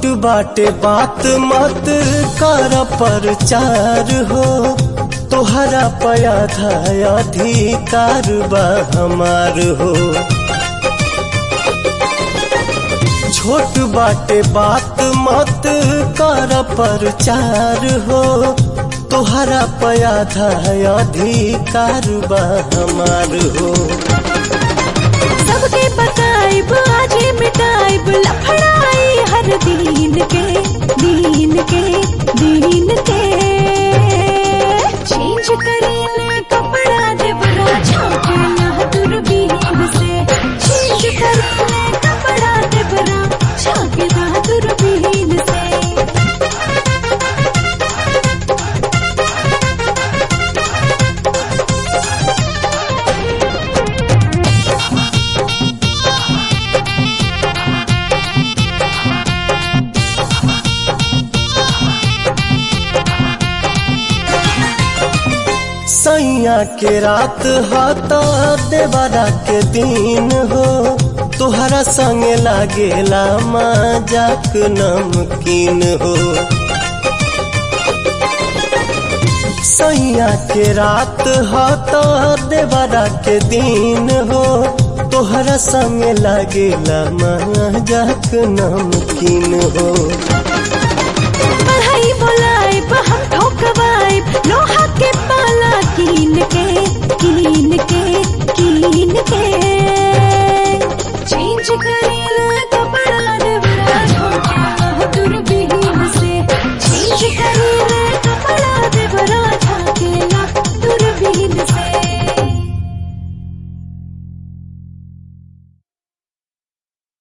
छोट बाटे बात मत कर प्रचार हो, तोहरा पया था अधिकार बा हमार हो। छोट बाटे बात मत कर प्रचार हो, तोहरा पया था अधिकार बा हमार हो। सबके बताइब आजे मिटाइब लफड़ाई हर दीन के दीन के दीन के। चेंज करेले कपड़ा देवरा झाके ना दूरबीन से, चेंज करेले कपड़ा देवरा झाके ना दूरबीन से। सैया के रात हाथा देवरा के दिन हो, तोहरा संगे लागेला मजाक नमकीन हो। सैया के रात हाथा देवरा के दिन हो, तोहरा संगे लागेला मजाक नमकीन हो।